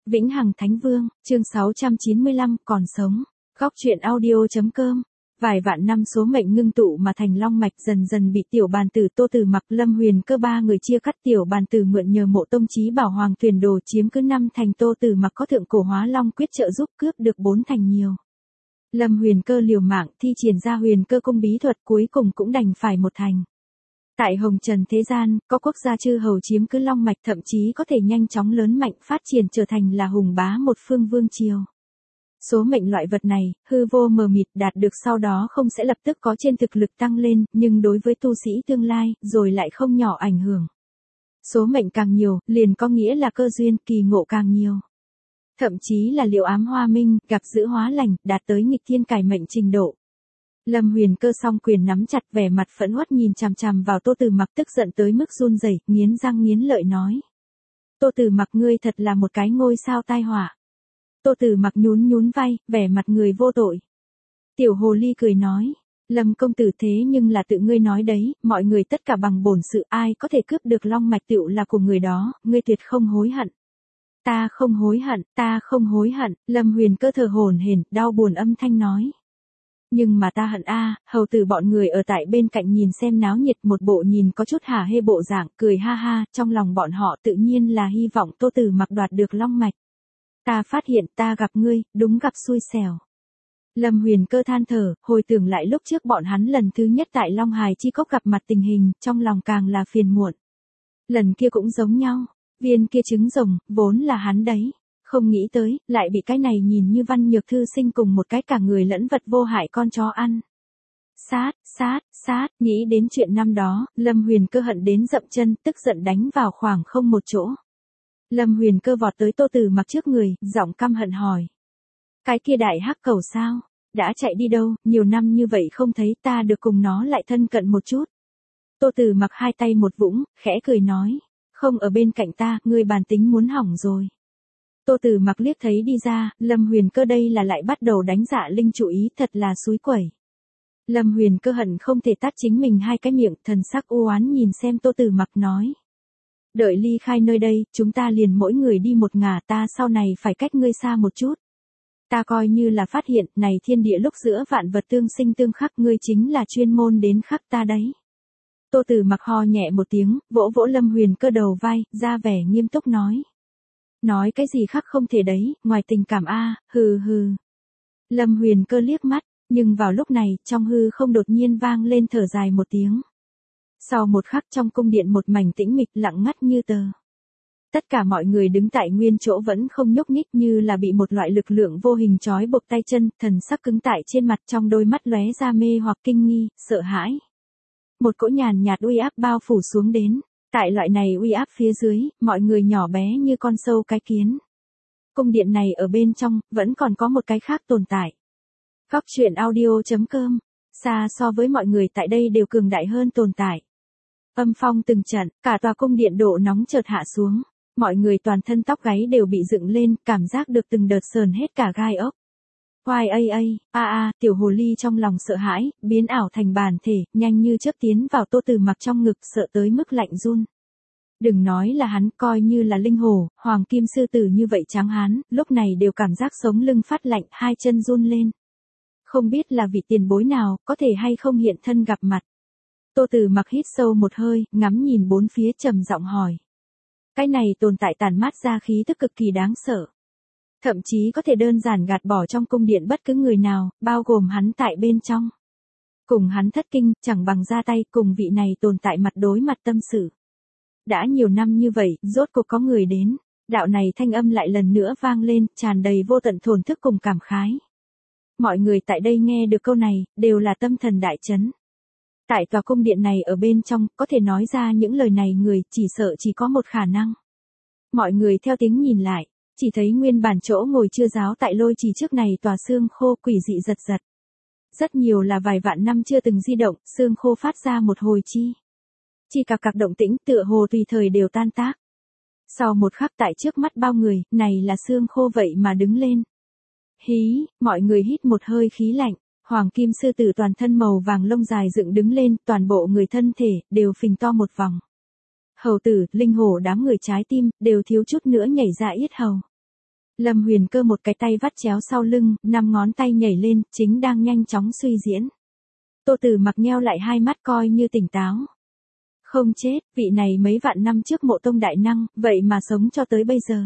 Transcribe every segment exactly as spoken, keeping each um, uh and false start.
Vĩnh Hằng Thánh Vương, chương sáu trăm chín mươi lăm, còn sống. Góc truyện audio.com. Vài vạn năm số mệnh ngưng tụ mà thành long mạch dần dần bị tiểu bàn tử Tô Tử Mặc, Lâm Huyền Cơ ba người chia cắt. Tiểu bàn tử mượn nhờ Mộ Tông Chí Bảo Hoàng Tuyền Đồ chiếm cứ năm thành, Tô Tử Mặc có Thượng Cổ Hóa Long Quyết trợ giúp cướp được bốn thành nhiều. Lâm Huyền Cơ liều mạng thi triển ra Huyền Cơ Cung bí thuật, cuối cùng cũng đành phải một thành. Tại Hồng Trần thế gian, có quốc gia chư hầu chiếm cứ long mạch, thậm chí có thể nhanh chóng lớn mạnh phát triển trở thành là hùng bá một phương vương triều. Số mệnh loại vật này, hư vô mờ mịt, đạt được sau đó không sẽ lập tức có trên thực lực tăng lên, nhưng đối với tu sĩ tương lai, rồi lại không nhỏ ảnh hưởng. Số mệnh càng nhiều, liền có nghĩa là cơ duyên, kỳ ngộ càng nhiều. Thậm chí là liệu ám hoa minh, gặp dữ hóa lành, đạt tới nghịch thiên cải mệnh trình độ. Lâm Huyền Cơ song quyền nắm chặt, vẻ mặt phẫn uất nhìn chằm chằm vào Tô Tử Mặc, tức giận tới mức run rẩy, nghiến răng nghiến lợi nói: Tô Tử Mặc, ngươi thật là một cái ngôi sao tai họa. Tô Tử Mặc nhún nhún vai, vẻ mặt người vô tội. Tiểu hồ ly cười nói: Lâm công tử, thế nhưng là tự ngươi nói đấy, mọi người tất cả bằng bổn sự, ai có thể cướp được long mạch tựu là của người đó, ngươi tuyệt không hối hận. Ta không hối hận, ta không hối hận. Lâm Huyền Cơ thở hổn hển, đau buồn âm thanh nói: Nhưng mà ta hận a. Hầu tử bọn người ở tại bên cạnh nhìn xem náo nhiệt, một bộ nhìn có chút hả hê bộ dạng, cười ha ha, trong lòng bọn họ tự nhiên là hy vọng Tô Tử Mặc đoạt được long mạch. Ta phát hiện ta gặp ngươi, đúng gặp xui xẻo. Lâm Huyền Cơ than thở, hồi tưởng lại lúc trước bọn hắn lần thứ nhất tại Long Hải Chi Cốc gặp mặt tình hình, trong lòng càng là phiền muộn. Lần kia cũng giống nhau, viên kia trứng rồng, vốn là hắn đấy. Không nghĩ tới, lại bị cái này nhìn như văn nhược thư sinh cùng một cái cả người lẫn vật vô hại con chó ăn. Sát, sát, sát, nghĩ đến chuyện năm đó, Lâm Huyền Cơ hận đến dậm chân, tức giận đánh vào khoảng không một chỗ. Lâm Huyền Cơ vọt tới Tô Tử Mặc trước người, giọng căm hận hỏi: Cái kia đại hắc cầu sao? Đã chạy đi đâu, nhiều năm như vậy không thấy, ta được cùng nó lại thân cận một chút. Tô Tử Mặc hai tay một vũng, khẽ cười nói: Không ở bên cạnh ta, ngươi bản tính muốn hỏng rồi. Tô Tử Mặc liếc thấy đi ra, Lâm Huyền Cơ đây là lại bắt đầu đánh Dạ Linh chủ ý, thật là xúi quẩy. Lâm Huyền Cơ hận không thể tát chính mình hai cái miệng, thần sắc u oán nhìn xem Tô Tử Mặc nói: Đợi ly khai nơi đây, chúng ta liền mỗi người đi một ngả, ta sau này phải cách ngươi xa một chút. Ta coi như là phát hiện, này thiên địa lúc giữa vạn vật tương sinh tương khắc, ngươi chính là chuyên môn đến khắc ta đấy. Tô Tử Mặc ho nhẹ một tiếng, vỗ vỗ Lâm Huyền Cơ đầu vai, ra vẻ nghiêm túc nói: Nói cái gì khác không thể đấy, ngoài tình cảm a, hừ hừ. Lâm Huyền Cơ liếc mắt, nhưng vào lúc này, trong hư không đột nhiên vang lên thở dài một tiếng. Sau một khắc, trong cung điện một mảnh tĩnh mịch, lặng ngắt như tờ. Tất cả mọi người đứng tại nguyên chỗ vẫn không nhúc nhích, như là bị một loại lực lượng vô hình trói buộc tay chân, thần sắc cứng tại trên mặt, trong đôi mắt lóe ra mê hoặc kinh nghi, sợ hãi. Một cỗ nhàn nhạt uy áp bao phủ xuống đến. Tại loại này uy áp phía dưới, mọi người nhỏ bé như con sâu cái kiến. Cung điện này ở bên trong, vẫn còn có một cái khác tồn tại. Góc truyện audio.com. Xa so với mọi người tại đây đều cường đại hơn tồn tại. Âm phong từng trận, cả tòa cung điện độ nóng chợt hạ xuống. Mọi người toàn thân tóc gáy đều bị dựng lên, cảm giác được từng đợt sờn hết cả gai ốc. Hoài a a, a a, tiểu hồ ly trong lòng sợ hãi, biến ảo thành bản thể, nhanh như chớp tiến vào Tô Tử Mặc trong ngực, sợ tới mức lạnh run. Đừng nói là hắn, coi như là linh hổ, hoàng kim sư tử như vậy trắng hán, lúc này đều cảm giác sống lưng phát lạnh, hai chân run lên. Không biết là vị tiền bối nào, có thể hay không hiện thân gặp mặt. Tô Tử Mặc hít sâu một hơi, ngắm nhìn bốn phía, trầm giọng hỏi. Cái này tồn tại tản mát ra khí tức cực kỳ đáng sợ. Thậm chí có thể đơn giản gạt bỏ trong cung điện bất cứ người nào, bao gồm hắn tại bên trong. Cùng hắn thất kinh, chẳng bằng ra tay, cùng vị này tồn tại mặt đối mặt tâm sự. Đã nhiều năm như vậy, rốt cuộc có người đến. Đạo này thanh âm lại lần nữa vang lên, tràn đầy vô tận thổn thức cùng cảm khái. Mọi người tại đây nghe được câu này, đều là tâm thần đại chấn. Tại tòa cung điện này ở bên trong, có thể nói ra những lời này người, chỉ sợ chỉ có một khả năng. Mọi người theo tiếng nhìn lại. Chỉ thấy nguyên bản chỗ ngồi chưa giáo tại lôi trì trước này tòa xương khô quỷ dị giật giật. Rất nhiều là vài vạn năm chưa từng di động, xương khô phát ra một hồi chi. Chỉ cạc cạc động tĩnh, tựa hồ tùy thời đều tan tác. Sau một khắc tại trước mắt bao người, này là xương khô vậy mà đứng lên. Hí, mọi người hít một hơi khí lạnh, hoàng kim sư tử toàn thân màu vàng lông dài dựng đứng lên, toàn bộ người thân thể, đều phình to một vòng. Hầu tử, linh hổ đám người trái tim, đều thiếu chút nữa nhảy ra yết hầu. Lâm Huyền Cơ một cái tay vắt chéo sau lưng, năm ngón tay nhảy lên, chính đang nhanh chóng suy diễn. Tô Tử Mặc nheo lại hai mắt coi như tỉnh táo. Không chết, vị này mấy vạn năm trước Mộ Tông đại năng, vậy mà sống cho tới bây giờ.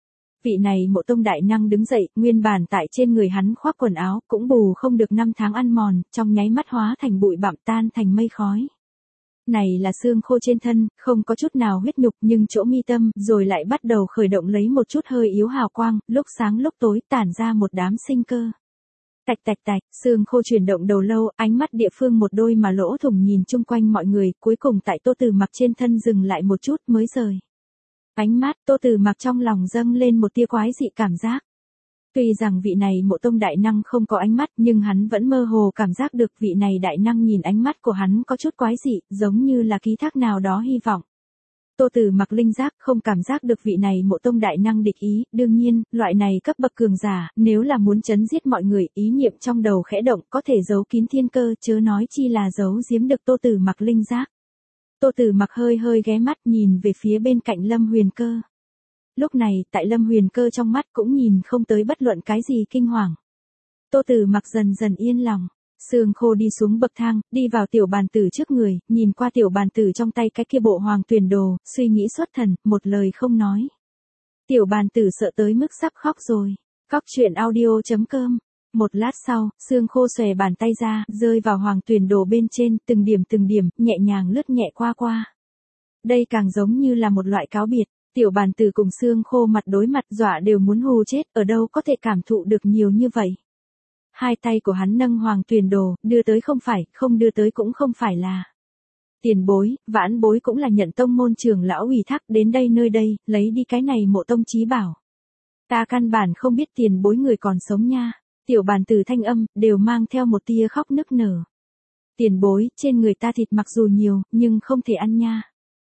Vị này Mộ Tông đại năng đứng dậy, nguyên bản tại trên người hắn khoác quần áo, cũng bù không được năm tháng ăn mòn, trong nháy mắt hóa thành bụi bặm tan thành mây khói. Này là xương khô trên thân, không có chút nào huyết nhục nhưng chỗ mi tâm, rồi lại bắt đầu khởi động lấy một chút hơi yếu hào quang, lúc sáng lúc tối tản ra một đám sinh cơ. Tạch tạch tạch, xương khô chuyển động đầu lâu, ánh mắt địa phương một đôi mà lỗ thủng nhìn chung quanh mọi người, cuối cùng tại Tô Tử Mặc trên thân dừng lại một chút mới rời. Ánh mắt Tô Tử Mặc trong lòng dâng lên một tia quái dị cảm giác. Tuy rằng vị này Mộ Tông đại năng không có ánh mắt nhưng hắn vẫn mơ hồ cảm giác được vị này đại năng nhìn ánh mắt của hắn có chút quái dị, giống như là ký thác nào đó hy vọng. Tô Tử Mặc linh giác không cảm giác được vị này Mộ Tông đại năng địch ý, đương nhiên, loại này cấp bậc cường giả, nếu là muốn chấn giết mọi người, ý niệm trong đầu khẽ động có thể giấu kín thiên cơ, chớ nói chi là giấu giếm được Tô Tử Mặc linh giác. Tô Tử Mặc hơi hơi ghé mắt nhìn về phía bên cạnh Lâm Huyền Cơ. Lúc này, tại Lâm Huyền Cơ trong mắt cũng nhìn không tới bất luận cái gì kinh hoàng. Tô Tử Mặc dần dần yên lòng. Sương Khô đi xuống bậc thang, đi vào tiểu bàn tử trước người, nhìn qua tiểu bàn tử trong tay cái kia bộ hoàng tuyển đồ, suy nghĩ xuất thần, một lời không nói. Tiểu bàn tử sợ tới mức sắp khóc rồi. Cóc truyện audio chấm com. Một lát sau, Sương Khô xòe bàn tay ra, rơi vào hoàng tuyển đồ bên trên, từng điểm từng điểm, nhẹ nhàng lướt nhẹ qua qua. Đây càng giống như là một loại cáo biệt. Tiểu bàn tử cùng Sương Khô mặt đối mặt dọa đều muốn hù chết, ở đâu có thể cảm thụ được nhiều như vậy. Hai tay của hắn nâng hoàng tuyển đồ, đưa tới không phải, không đưa tới cũng không phải là. Tiền bối, vãn bối cũng là nhận tông môn trưởng lão ủy thác đến đây nơi đây, lấy đi cái này Mộ Tông chí bảo. Ta căn bản không biết tiền bối người còn sống nha. Tiểu bàn tử thanh âm, đều mang theo một tia khóc nức nở. Tiền bối, trên người ta thịt mặc dù nhiều, nhưng không thể ăn nha.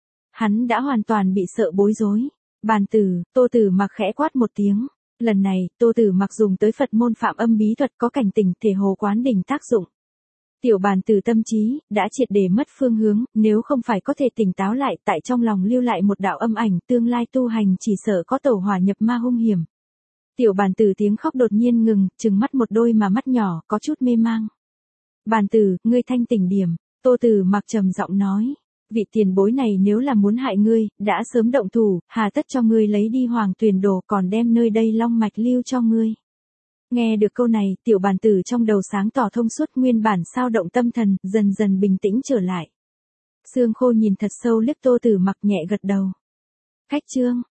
Hắn đã hoàn toàn bị sợ bối rối. Bàn tử, Tô Tử Mặc khẽ quát một tiếng. Lần này, Tô Tử Mặc dùng tới Phật môn phạm âm bí thuật có cảnh tỉnh thể hồ quán đỉnh tác dụng. Tiểu bàn tử tâm trí, đã triệt để mất phương hướng, nếu không phải có thể tỉnh táo lại tại trong lòng lưu lại một đạo âm ảnh tương lai tu hành chỉ sợ có tẩu hỏa nhập ma hung hiểm. Tiểu bàn tử tiếng khóc đột nhiên ngừng, trừng mắt một đôi mà mắt nhỏ, có chút mê mang. Bàn tử, ngươi thanh tỉnh điểm, Tô Tử Mặc trầm giọng nói. Vị tiền bối này nếu là muốn hại ngươi, đã sớm động thủ, hà tất cho ngươi lấy đi hoàng tuyển đồ còn đem nơi đây long mạch lưu cho ngươi. Nghe được câu này, tiểu bàn tử trong đầu sáng tỏ thông suốt nguyên bản sao động tâm thần, dần dần bình tĩnh trở lại. Sương Khô nhìn thật sâu liếc Tô Tử Mặc nhẹ gật đầu. Khách chương.